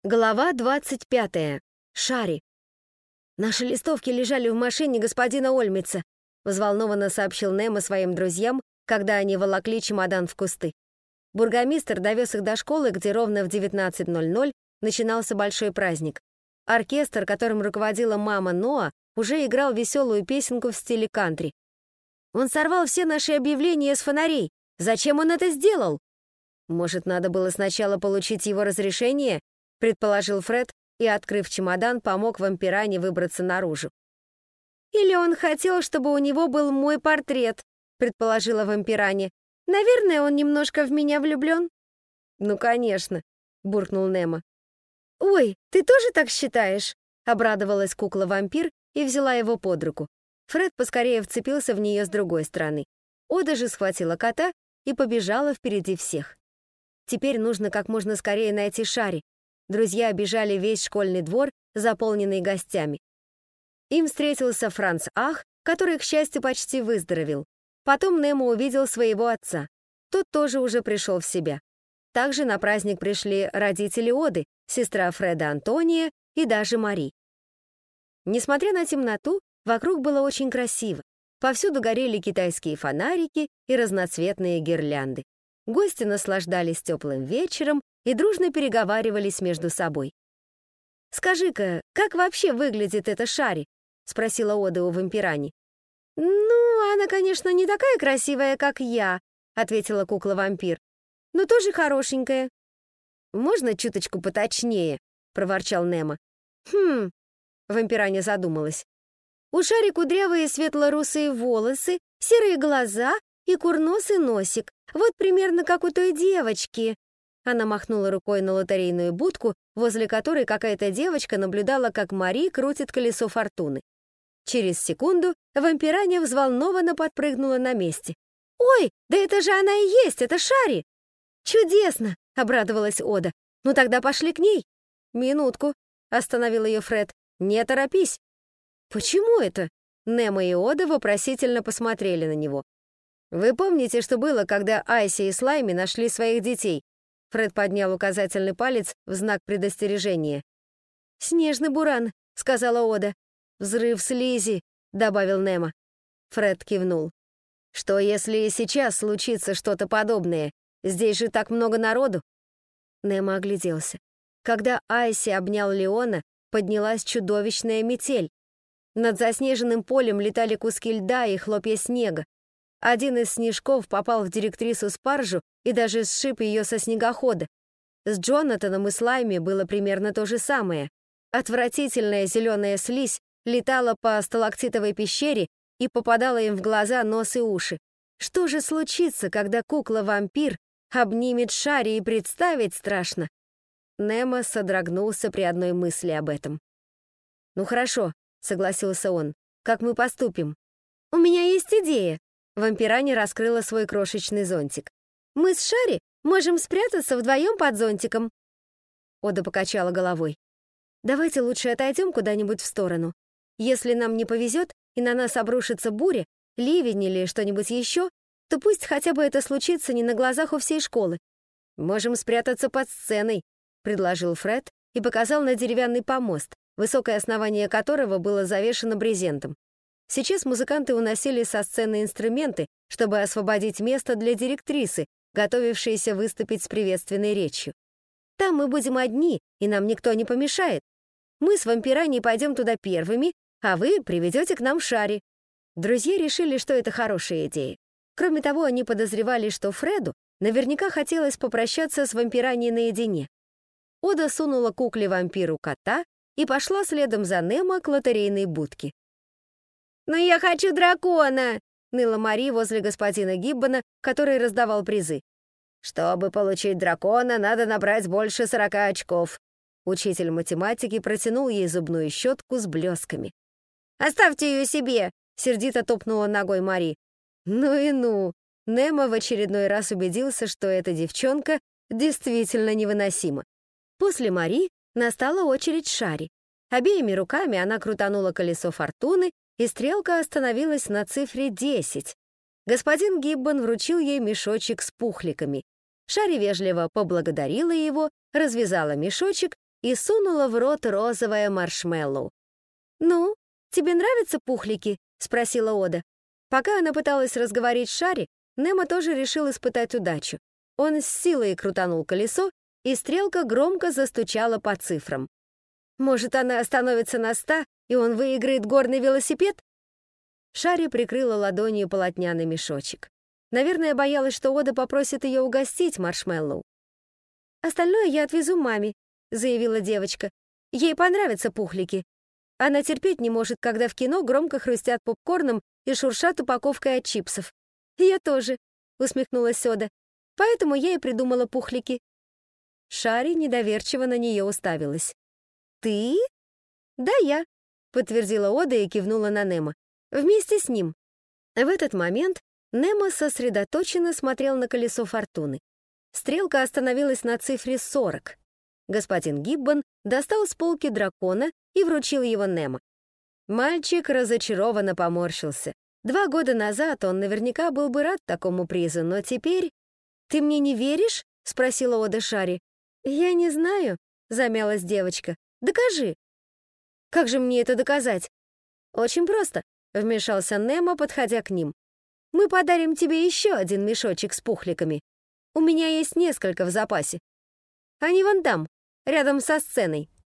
Глава 25. Шари. «Наши листовки лежали в машине господина Ольмица», взволнованно сообщил Немо своим друзьям, когда они волокли чемодан в кусты. Бургомистр довез их до школы, где ровно в 19:00 начинался большой праздник. Оркестр, которым руководила мама Ноа, уже играл веселую песенку в стиле кантри. «Он сорвал все наши объявления с фонарей. Зачем он это сделал?» «Может, надо было сначала получить его разрешение?» предположил Фред и, открыв чемодан, помог вампиране выбраться наружу. «Или он хотел, чтобы у него был мой портрет», предположила вампиране. «Наверное, он немножко в меня влюблен». «Ну, конечно», буркнул Немо. «Ой, ты тоже так считаешь?» обрадовалась кукла-вампир и взяла его под руку. Фред поскорее вцепился в нее с другой стороны. Ода же схватила кота и побежала впереди всех. Теперь нужно как можно скорее найти Шари. Друзья обежали весь школьный двор, заполненный гостями. Им встретился Франц Ах, который, к счастью, почти выздоровел. Потом Немо увидел своего отца. Тот тоже уже пришел в себя. Также на праздник пришли родители Оды, сестра Фреда Антония и даже Мари. Несмотря на темноту, вокруг было очень красиво. Повсюду горели китайские фонарики и разноцветные гирлянды. Гости наслаждались теплым вечером и дружно переговаривались между собой. «Скажи-ка, как вообще выглядит эта Шари?» — спросила Ода у вампирани. «Ну, она, конечно, не такая красивая, как я», — ответила кукла-вампир, «но тоже хорошенькая». «Можно чуточку поточнее?» — проворчал Немо. Вампираня задумалась. «У Шари кудрявые светло-русые волосы, серые глаза и курносый носик. Вот примерно как у той девочки». Она махнула рукой на лотерейную будку, возле которой какая-то девочка наблюдала, как Мари крутит колесо фортуны. Через секунду вампираня взволнованно подпрыгнула на месте. «Ой, да это же она и есть, это Шари!» «Чудесно!» — обрадовалась Ода. «Ну тогда пошли к ней». «Минутку», — остановил ее Фред. «Не торопись». «Почему это?» Немо и Ода вопросительно посмотрели на него. «Вы помните, что было, когда Айси и Слайми нашли своих детей?» Фред поднял указательный палец в знак предостережения. «Снежный буран», — сказала Ода. «Взрыв слизи», — добавил Немо. Фред кивнул. «Что, если и сейчас случится что-то подобное? Здесь же так много народу». Немо огляделся. Когда Айси обнял Леона, поднялась чудовищная метель. Над заснеженным полем летали куски льда и хлопья снега. Один из снежков попал в директрису Спаржу и даже сшиб ее со снегохода. С Джонатаном и Слайми было примерно то же самое. Отвратительная зеленая слизь летала по сталактитовой пещере и попадала им в глаза, нос и уши. Что же случится, когда кукла-вампир обнимет Шари, и представить страшно? Немо содрогнулся при одной мысли об этом. «Ну хорошо», — согласился он. «Как мы поступим?» «У меня есть идея». Вампирани раскрыла свой крошечный зонтик. «Мы с Шари можем спрятаться вдвоем под зонтиком». Ода покачала головой. «Давайте лучше отойдем куда-нибудь в сторону. Если нам не повезет, и на нас обрушится буря, ливень или что-нибудь еще, то пусть хотя бы это случится не на глазах у всей школы. Можем спрятаться под сценой», — предложил Фред и показал на деревянный помост, высокое основание которого было завешено брезентом. Сейчас музыканты уносили со сцены инструменты, чтобы освободить место для директрисы, готовившейся выступить с приветственной речью. «Там мы будем одни, и нам никто не помешает. Мы с вампирани пойдем туда первыми, а вы приведете к нам Шари». Друзья решили, что это хорошая идея. Кроме того, они подозревали, что Фреду наверняка хотелось попрощаться с вампираней наедине. Ода сунула кукле-вампиру кота и пошла следом за Немо к лотерейной будке. «Но я хочу дракона!» — ныла Мари возле господина Гиббона, который раздавал призы. «Чтобы получить дракона, надо набрать больше 40 очков». Учитель математики протянул ей зубную щетку с блесками. «Оставьте ее себе!» — сердито топнула ногой Мари. «Ну и ну!» Немо в очередной раз убедился, что эта девчонка действительно невыносима. После Мари настала очередь Шари. Обеими руками она крутанула колесо фортуны, и стрелка остановилась на цифре 10. Господин Гиббон вручил ей мешочек с пухликами. Шари вежливо поблагодарила его, развязала мешочек и сунула в рот розовое маршмеллоу. «Ну, тебе нравятся пухлики?» — спросила Ода. Пока она пыталась разговорить Шарри, Немо тоже решил испытать удачу. Он с силой крутанул колесо, и стрелка громко застучала по цифрам. «Может, она остановится на 100, и он выиграет горный велосипед?» Шарри прикрыла ладонью полотняный мешочек. Наверное, боялась, что Ода попросит ее угостить маршмеллоу. «Остальное я отвезу маме», — заявила девочка. «Ей понравятся пухлики. Она терпеть не может, когда в кино громко хрустят попкорном и шуршат упаковкой от чипсов». «Я тоже», — усмехнулась Ода. «Поэтому я и придумала пухлики». Шарри недоверчиво на нее уставилась. «Ты?» «Да, я», — подтвердила Ода и кивнула на Немо. «Вместе с ним». В этот момент Немо сосредоточенно смотрел на колесо фортуны. Стрелка остановилась на цифре 40. Господин Гиббон достал с полки дракона и вручил его Немо. Мальчик разочарованно поморщился. 2 года назад он наверняка был бы рад такому призу, но теперь... «Ты мне не веришь?» — спросила Ода Шарри. «Я не знаю», — замялась девочка. «Докажи». «Как же мне это доказать?» «Очень просто», — вмешался Немо, подходя к ним. «Мы подарим тебе еще один мешочек с пухликами. У меня есть несколько в запасе. Они вон там, рядом со сценой».